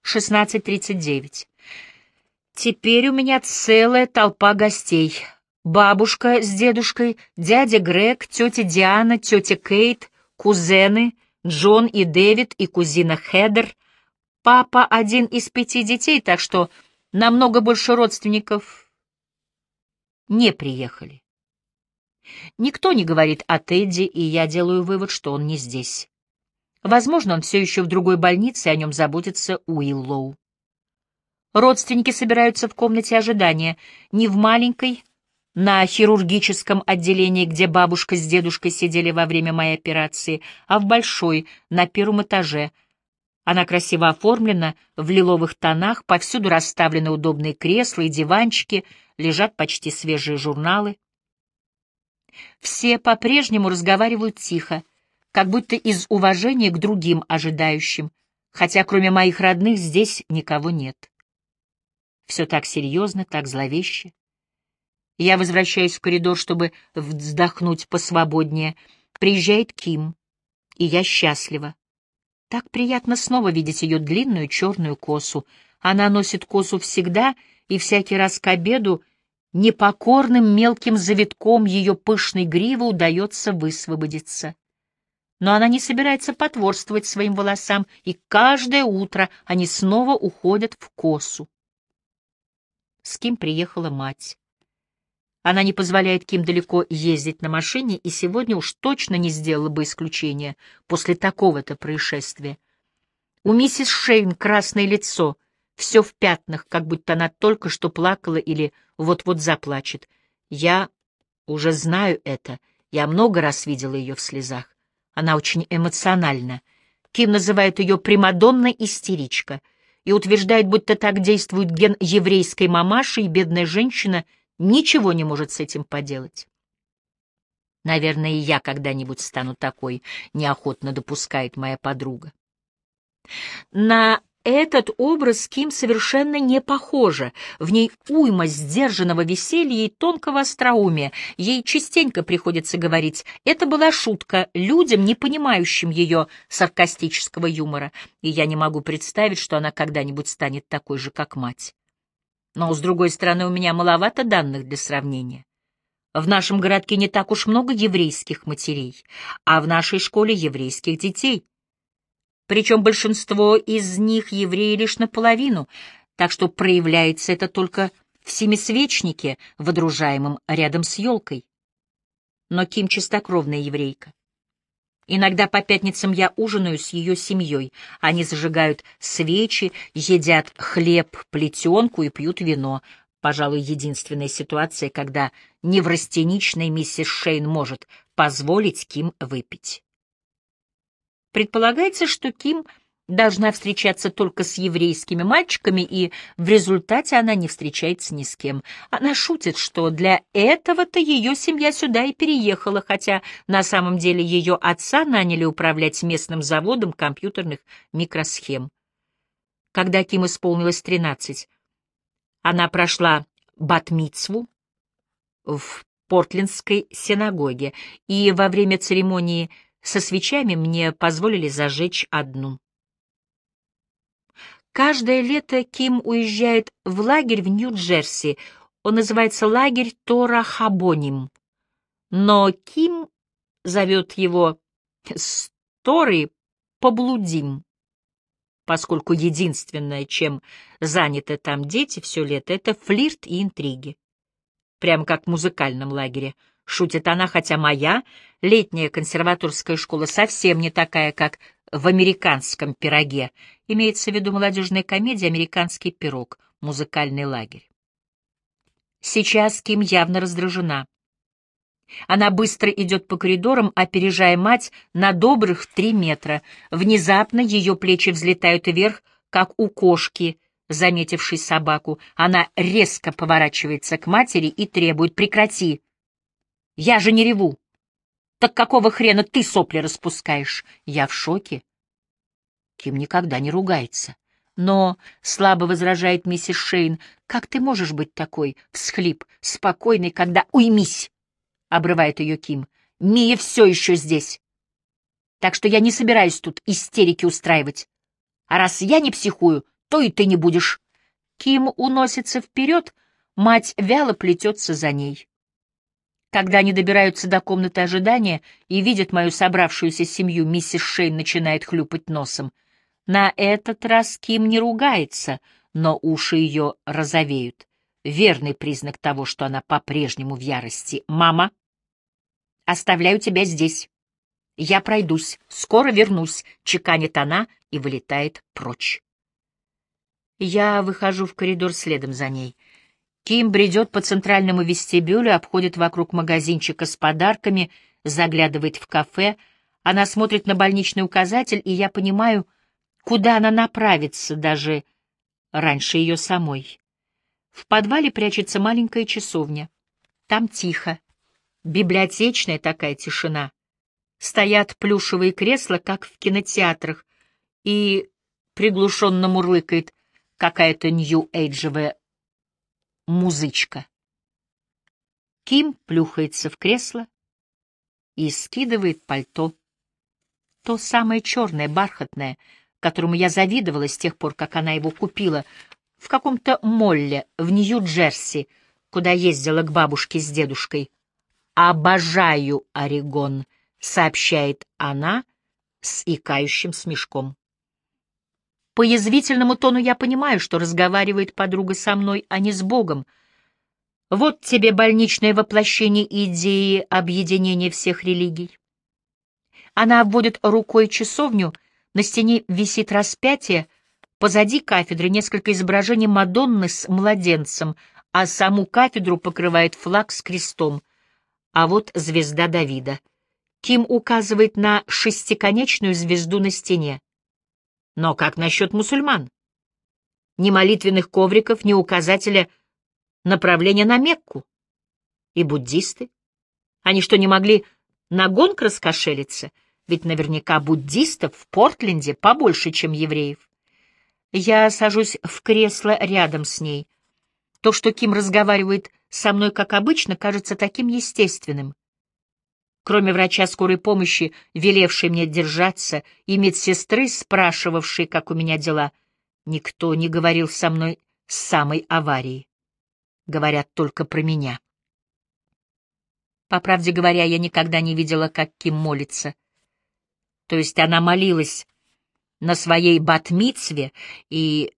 16:39. Теперь у меня целая толпа гостей. Бабушка с дедушкой, дядя Грег, тетя Диана, тетя Кейт, кузены Джон и Дэвид и кузина Хедер. Папа один из 5 детей, так что намного больше родственников не приехали. Никто не говорит о Тедди, и я делаю вывод, что он не здесь. Возможно, он все еще в другой больнице, и о нем заботится Уиллоу. Родственники собираются в комнате ожидания, не в маленькой, на хирургическом отделении, где бабушка с дедушкой сидели во время моей операции, а в большой, на первом этаже. Она красиво оформлена, в лиловых тонах, повсюду расставлены удобные кресла и диванчики, лежат почти свежие журналы. Все по-прежнему разговаривают тихо, как будто из уважения к другим ожидающим, хотя кроме моих родных здесь никого нет. Все так серьезно, так зловеще. Я возвращаюсь в коридор, чтобы вздохнуть посвободнее. Приезжает Ким, и я счастлива. Так приятно снова видеть ее длинную черную косу. Она носит косу всегда, и всякий раз к обеду непокорным мелким завитком ее пышной гривы удается высвободиться. Но она не собирается потворствовать своим волосам, и каждое утро они снова уходят в косу. С Ким приехала мать. Она не позволяет Ким далеко ездить на машине, и сегодня уж точно не сделала бы исключения после такого-то происшествия. У миссис Шейн красное лицо, все в пятнах, как будто она только что плакала или вот-вот заплачет. Я уже знаю это, я много раз видела ее в слезах. Она очень эмоциональна. Ким называет ее примадонна-истеричка и утверждает, будто так действует ген еврейской мамаши, и бедная женщина ничего не может с этим поделать. Наверное, и я когда-нибудь стану такой, неохотно допускает моя подруга. На этот образ Ким совершенно не похожа. В ней уйма сдержанного веселья и тонкого остроумия. Ей частенько приходится говорить: это была шутка людям, не понимающим ее саркастического юмора, и я не могу представить, что она когда-нибудь станет такой же, как мать. Но, с другой стороны, у меня маловато данных для сравнения. В нашем городке не так уж много еврейских матерей, а в нашей школе еврейских детей. Причем большинство из них евреи лишь наполовину, так что проявляется это только в семисвечнике, водружаемом рядом с елкой. Но Ким чистокровная еврейка. Иногда по пятницам я ужинаю с ее семьей. Они зажигают свечи, едят хлеб, плетенку и пьют вино. Пожалуй, единственная ситуация, когда неврастеничная миссис Шейн может позволить Ким выпить. Предполагается, что Ким должна встречаться только с еврейскими мальчиками, и в результате она не встречается ни с кем. Она шутит, что для этого-то ее семья сюда и переехала, хотя на самом деле ее отца наняли управлять местным заводом компьютерных микросхем. Когда Ким исполнилось 13, она прошла бат-мицву в Портлендской синагоге, и во время церемонии со свечами мне позволили зажечь одну. Каждое лето Ким уезжает в лагерь в Нью-Джерси. Он называется лагерь Тора Хабоним. Но Ким зовет его с Торой поблудим, поскольку единственное, чем заняты там дети все лето, это флирт и интриги. Прямо как в музыкальном лагере. Шутит она, хотя моя летняя консерваторская школа совсем не такая, как в американском пироге. Имеется в виду молодежная комедия «Американский пирог», музыкальный лагерь. Сейчас Ким явно раздражена. Она быстро идет по коридорам, опережая мать на добрых 3 метра. Внезапно ее плечи взлетают вверх, как у кошки, заметившей собаку. Она резко поворачивается к матери и требует: «Прекрати! Я же не реву! Так какого хрена ты сопли распускаешь?» Я в шоке. Ким никогда не ругается. «Но, — слабо возражает миссис Шейн, — как ты можешь быть такой, всхлип, спокойный, когда... Уймись!» — обрывает ее Ким. «Мия все еще здесь. Так что я не собираюсь тут истерики устраивать. А раз я не психую, то и ты не будешь. Ким уносится вперед, мать вяло плетется за ней. Когда они добираются до комнаты ожидания и видят мою собравшуюся семью, миссис Шейн начинает хлюпать носом. На этот раз Ким не ругается, но уши ее розовеют. Верный признак того, что она по-прежнему в ярости. «Мама, оставляю тебя здесь. Я пройдусь, скоро вернусь», — чеканит она и вылетает прочь. Я выхожу в коридор следом за ней. Ким бредет по центральному вестибюлю, обходит вокруг магазинчика с подарками, заглядывает в кафе. Она смотрит на больничный указатель, и я понимаю, куда она направится, даже раньше ее самой. В подвале прячется маленькая часовня. Там тихо. Библиотечная такая тишина. Стоят плюшевые кресла, как в кинотеатрах, и приглушенно мурлыкает какая-то нью-эйджевая музычка. Ким плюхается в кресло и скидывает пальто. То самое черное, бархатное, которому я завидовала с тех пор, как она его купила в каком-то молле в Нью-Джерси, куда ездила к бабушке с дедушкой. «Обожаю Орегон», — сообщает она с икающим смешком. По язвительному тону я понимаю, что разговаривает подруга со мной, а не с Богом. Вот тебе больничное воплощение идеи объединения всех религий. Она обводит рукой часовню, на стене висит распятие, позади кафедры несколько изображений Мадонны с младенцем, а саму кафедру покрывает флаг с крестом. А вот звезда Давида. Ким указывает на шестиконечную звезду на стене. Но как насчет мусульман? Ни молитвенных ковриков, ни указателя направления на Мекку. И буддисты? Они что, не могли на гонг раскошелиться? Ведь наверняка буддистов в Портленде побольше, чем евреев. Я сажусь в кресло рядом с ней. То, что Ким разговаривает со мной, как обычно, кажется таким естественным. Кроме врача скорой помощи, велевшей мне держаться, и медсестры, спрашивавшей, как у меня дела, никто не говорил со мной с самой аварии. Говорят только про меня. По правде говоря, я никогда не видела, как Ким молится. То есть она молилась на своей бат-мицве и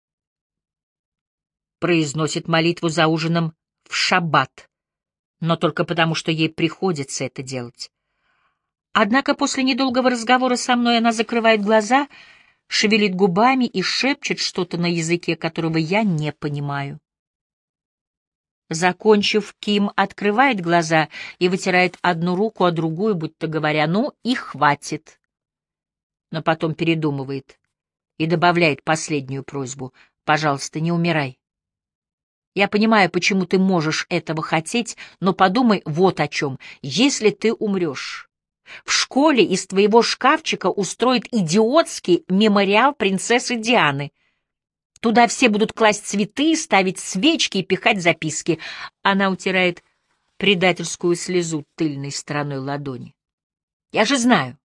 произносит молитву за ужином в шаббат, но только потому, что ей приходится это делать. Однако после недолгого разговора со мной она закрывает глаза, шевелит губами и шепчет что-то на языке, которого я не понимаю. Закончив, Ким открывает глаза и вытирает одну руку о другую, будто говоря: «Ну и хватит». Но потом передумывает и добавляет последнюю просьбу: «Пожалуйста, не умирай. Я понимаю, почему ты можешь этого хотеть, но подумай вот о чем. Если ты умрешь, в школе из твоего шкафчика устроят идиотский мемориал принцессы Дианы. Туда все будут класть цветы, ставить свечки и пихать записки». Она утирает предательскую слезу тыльной стороной ладони. «Я же знаю.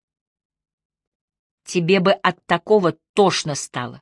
Тебе бы от такого тошно стало».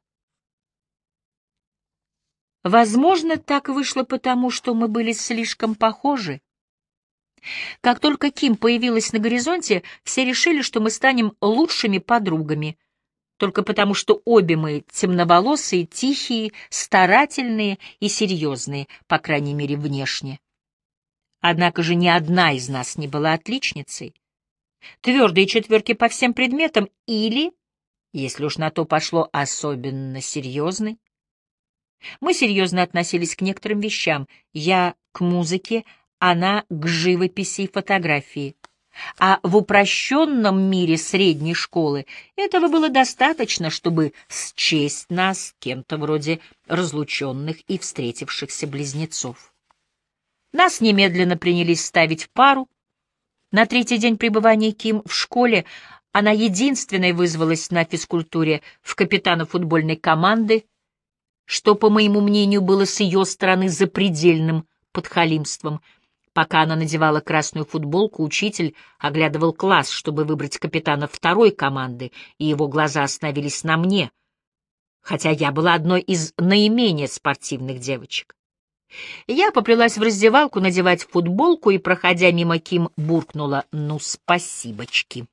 Возможно, так вышло потому, что мы были слишком похожи. Как только Ким появилась на горизонте, все решили, что мы станем лучшими подругами, только потому, что обе мы темноволосые, тихие, старательные и серьезные, по крайней мере, внешне. Однако же ни одна из нас не была отличницей. Твердые четверки по всем предметам или, если уж на то пошло, особенно серьезной. Мы серьезно относились к некоторым вещам. Я — к музыке, она — к живописи и фотографии. А в упрощенном мире средней школы этого было достаточно, чтобы счесть нас кем-то вроде разлученных и встретившихся близнецов. Нас немедленно принялись ставить в пару. На третий день пребывания Ким в школе она единственной вызвалась на физкультуре в капитана футбольной команды, что, по моему мнению, было с ее стороны запредельным подхалимством. Пока она надевала красную футболку, учитель оглядывал класс, чтобы выбрать капитана второй команды, и его глаза остановились на мне. хотя я была одной из наименее спортивных девочек. Я поплелась в раздевалку надевать футболку и, проходя мимо Ким, буркнула: «Ну, спасибочки».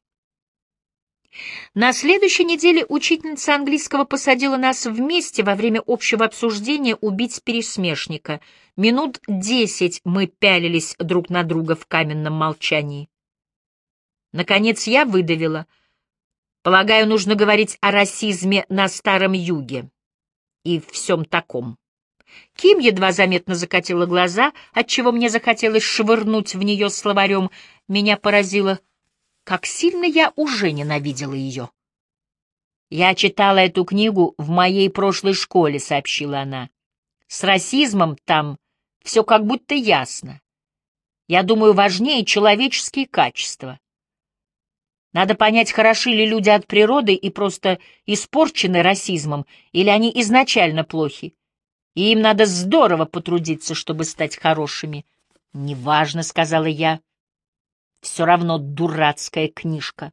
На следующей неделе учительница английского посадила нас вместе во время общего обсуждения убить пересмешника. Минут 10 мы пялились друг на друга в каменном молчании. Наконец я выдавила: «Полагаю, нужно говорить о расизме на Старом Юге и всем таком». Ким едва заметно закатила глаза, отчего мне захотелось швырнуть в нее словарем. Меня поразило, как сильно я уже ненавидела ее. «Я читала эту книгу в моей прошлой школе», — сообщила она. «С расизмом там все как будто ясно. Я думаю, важнее человеческие качества. Надо понять, хороши ли люди от природы и просто испорчены расизмом, или они изначально плохи, и им надо здорово потрудиться, чтобы стать хорошими». «Неважно», — сказала я. «Все равно дурацкая книжка».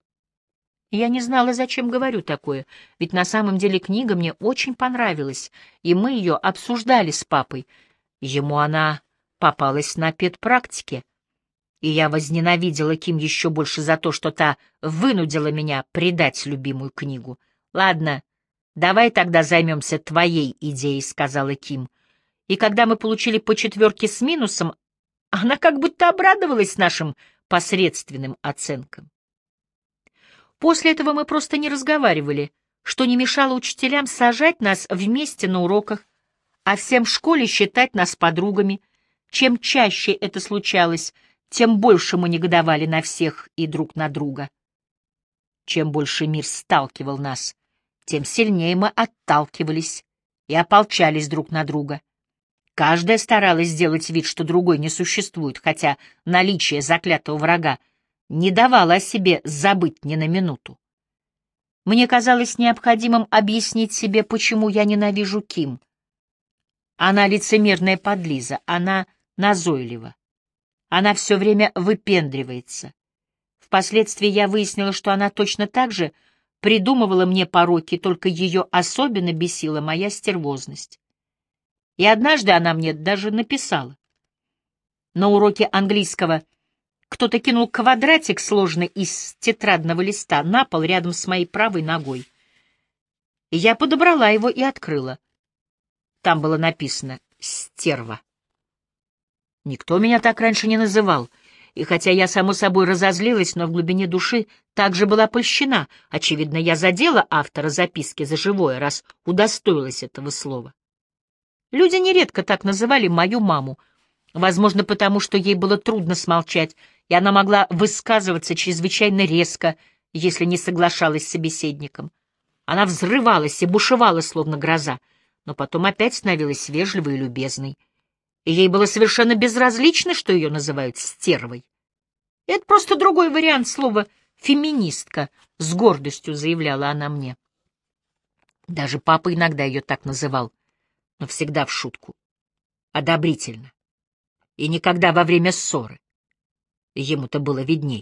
Я не знала, зачем говорю такое, ведь на самом деле книга мне очень понравилась, и мы ее обсуждали с папой. Ему она попалась на педпрактике, и я возненавидела Ким еще больше за то, что та вынудила меня предать любимую книгу. «Ладно, давай тогда займемся твоей идеей», — сказала Ким. И когда мы получили по 4 с минусом, она как будто обрадовалась нашим посредственным оценкам. После этого мы просто не разговаривали, что не мешало учителям сажать нас вместе на уроках, а всем в школе считать нас подругами. Чем чаще это случалось, тем больше мы негодовали на всех и друг на друга. Чем больше мир сталкивал нас, тем сильнее мы отталкивались и ополчались друг на друга. Каждая старалась сделать вид, что другой не существует, хотя наличие заклятого врага не давало о себе забыть ни на минуту. Мне казалось необходимым объяснить себе, почему я ненавижу Ким. Она лицемерная подлиза, она назойлива. Она все время выпендривается. Впоследствии я выяснила, что она точно так же придумывала мне пороки, только ее особенно бесила моя стервозность. И однажды она мне даже написала. На уроке английского кто-то кинул квадратик, сложенный из тетрадного листа, на пол рядом с моей правой ногой. И я подобрала его и открыла. Там было написано «Стерва». Никто меня так раньше не называл, и хотя я, само собой, разозлилась, но в глубине души также была польщена. Очевидно, я задела автора записки за живое, раз удостоилась этого слова. Люди нередко так называли мою маму, возможно, потому что ей было трудно смолчать, и она могла высказываться чрезвычайно резко, если не соглашалась с собеседником. Она взрывалась и бушевала, словно гроза, но потом опять становилась вежливой и любезной. И ей было совершенно безразлично, что ее называют стервой. Это просто другой вариант слова «феминистка», — с гордостью заявляла она мне. Даже папа иногда ее так называл, но всегда в шутку, одобрительно, и никогда во время ссоры. Ему-то было видней.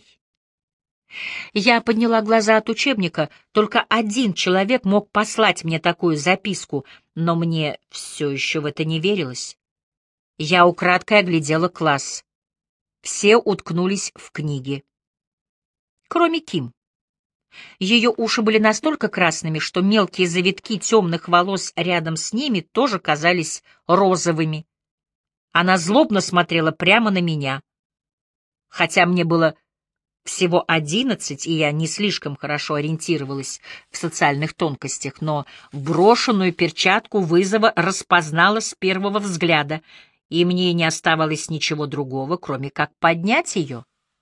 Я подняла глаза от учебника. Только один человек мог послать мне такую записку, но мне все еще в это не верилось. Я украдкой оглядела класс. Все уткнулись в книги. Кроме Ким. Ее уши были настолько красными, что мелкие завитки темных волос рядом с ними тоже казались розовыми. Она злобно смотрела прямо на меня. Хотя мне было всего 11, и я не слишком хорошо ориентировалась в социальных тонкостях, но брошенную перчатку вызова распознала с первого взгляда, и мне не оставалось ничего другого, кроме как поднять ее.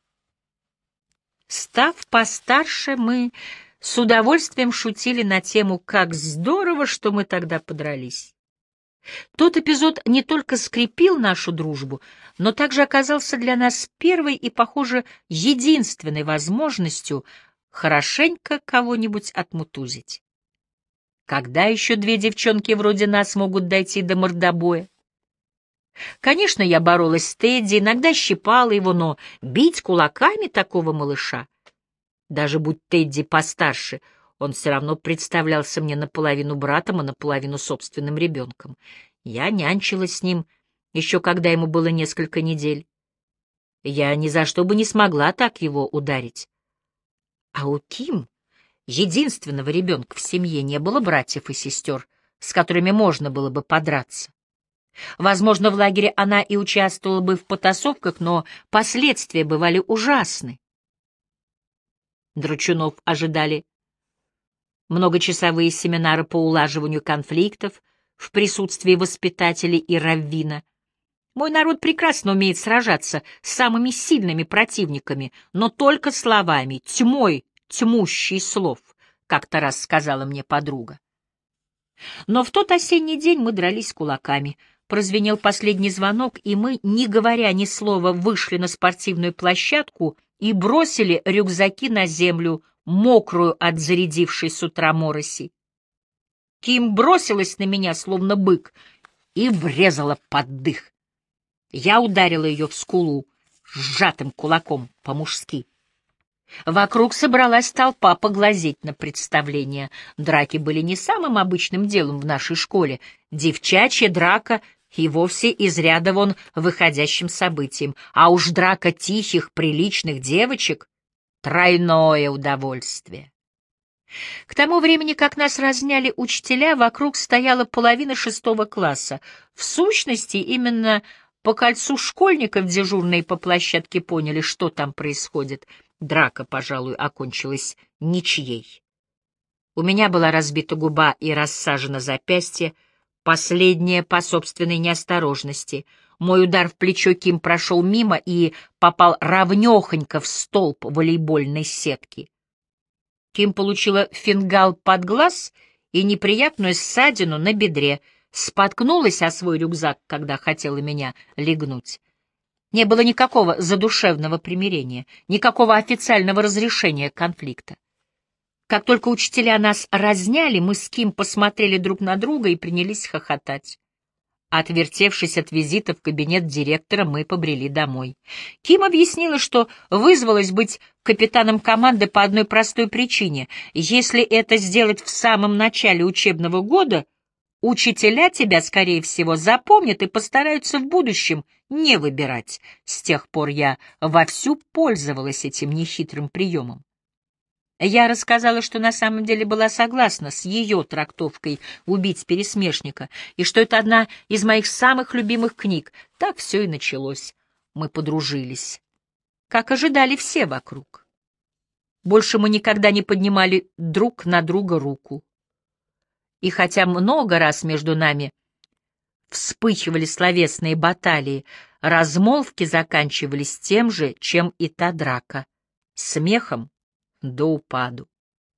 Став постарше, мы с удовольствием шутили на тему «Как здорово, что мы тогда подрались». Тот эпизод не только скрепил нашу дружбу, но также оказался для нас первой и, похоже, единственной возможностью хорошенько кого-нибудь отмутузить. Когда еще 2 девчонки вроде нас могут дойти до мордобоя? Конечно, я боролась с Тедди, иногда щипала его, но бить кулаками такого малыша, даже будь Тедди постарше, Он все равно представлялся мне наполовину братом, а наполовину собственным ребенком. Я нянчилась с ним еще когда ему было несколько недель. Я ни за что бы не смогла так его ударить. А у Ким, единственного ребенка в семье, не было братьев и сестер, с которыми можно было бы подраться. Возможно, в лагере она и участвовала бы в потасовках, но последствия бывали ужасны. Драчунов ожидали многочасовые семинары по улаживанию конфликтов в присутствии воспитателей и раввина. Мой народ прекрасно умеет сражаться с самыми сильными противниками, но только словами, тьмой тьмущий слов, как-то раз сказала мне подруга. Но в тот осенний день мы дрались кулаками. Прозвенел последний звонок, и мы, не говоря ни слова, вышли на спортивную площадку и бросили рюкзаки на землю, мокрую от зарядившей с утра мороси. Ким бросилась на меня, словно бык, и врезала под дых. Я ударила ее в скулу сжатым кулаком по-мужски. Вокруг собралась толпа поглазеть на представление. Драки были не самым обычным делом в нашей школе. Девчачья драка и вовсе из ряда вон выходящим событием. А уж драка тихих, приличных девочек — тройное удовольствие. К тому времени, как нас разняли учителя, вокруг стояла половина 6 класса. В сущности, именно по кольцу школьников дежурные по площадке поняли, что там происходит. Драка, пожалуй, окончилась ничьей. У меня была разбита губа и рассажено запястье, последнее по собственной неосторожности. Мой удар в плечо Ким прошел мимо и попал равнёхонько в столб волейбольной сетки. Ким получила фингал под глаз и неприятную ссадину на бедре, споткнулась о свой рюкзак, когда хотела меня легнуть. Не было никакого задушевного примирения, никакого официального разрешения конфликта. Как только учителя нас разняли, мы с Ким посмотрели друг на друга и принялись хохотать. Отвертевшись от визита в кабинет директора, мы побрели домой. Ким объяснила, что вызвалась быть капитаном команды по одной простой причине. Если это сделать в самом начале учебного года, учителя тебя, скорее всего, запомнят и постараются в будущем не выбирать. С тех пор я вовсю пользовалась этим нехитрым приемом. Я рассказала, что на самом деле была согласна с ее трактовкой «Убить пересмешника», и что это одна из моих самых любимых книг. Так все и началось. Мы подружились, как ожидали все вокруг. Больше мы никогда не поднимали друг на друга руку. И хотя много раз между нами вспыхивали словесные баталии, размолвки заканчивались тем же, чем и та драка — смехом до упаду.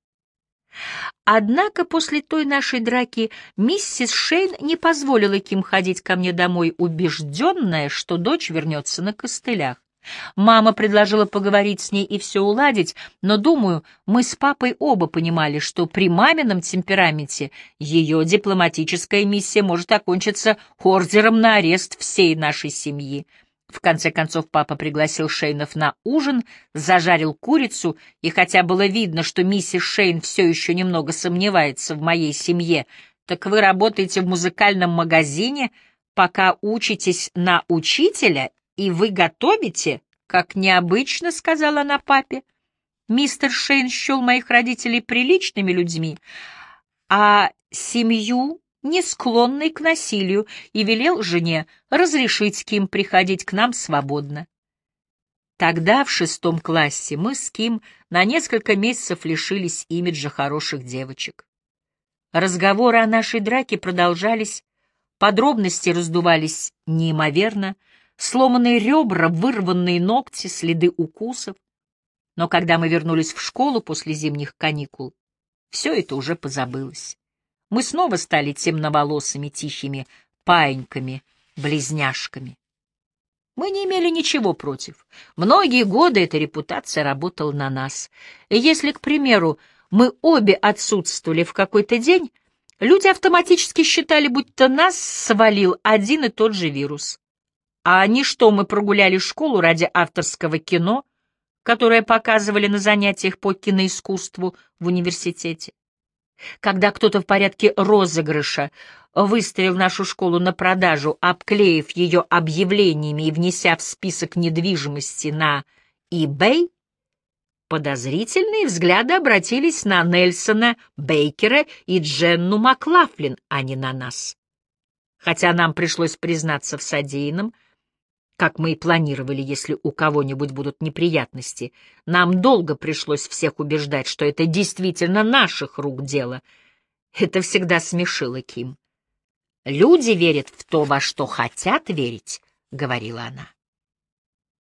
Однако после той нашей драки миссис Шейн не позволила Ким ходить ко мне домой, убежденная, что дочь вернется на костылях. Мама предложила поговорить с ней и все уладить, но, думаю, мы с папой оба понимали, что при мамином темпераменте ее дипломатическая миссия может окончиться ордером на арест всей нашей семьи. В конце концов, папа пригласил Шейнов на ужин, зажарил курицу, и хотя было видно, что миссис Шейн все еще немного сомневается в моей семье, так вы работаете в музыкальном магазине, пока учитесь на учителя, и вы готовите, как необычно, — сказала она папе. Мистер Шейн счел моих родителей приличными людьми, а семью не склонной к насилию, и велел жене разрешить Ким приходить к нам свободно. Тогда, в 6 классе, мы с Ким на несколько месяцев лишились имиджа хороших девочек. Разговоры о нашей драке продолжались, подробности раздувались неимоверно, сломанные ребра, вырванные ногти, следы укусов. Но когда мы вернулись в школу после зимних каникул, все это уже позабылось. Мы снова стали темноволосыми, тихими паиньками, близняшками. Мы не имели ничего против. Многие годы эта репутация работала на нас. И если, к примеру, мы обе отсутствовали в какой-то день, люди автоматически считали, будто нас свалил один и тот же вирус. А не что мы прогуляли школу ради авторского кино, которое показывали на занятиях по киноискусству в университете. Когда кто-то в порядке розыгрыша выставил нашу школу на продажу, обклеив ее объявлениями и внеся в список недвижимости на eBay, подозрительные взгляды обратились на Нельсона Бейкера и Дженну Маклафлин, а не на нас. Хотя нам пришлось признаться в содеянном, как мы и планировали, если у кого-нибудь будут неприятности, нам долго пришлось всех убеждать, что это действительно наших рук дело. Это всегда смешило Ким. «Люди верят в то, во что хотят верить», — говорила она.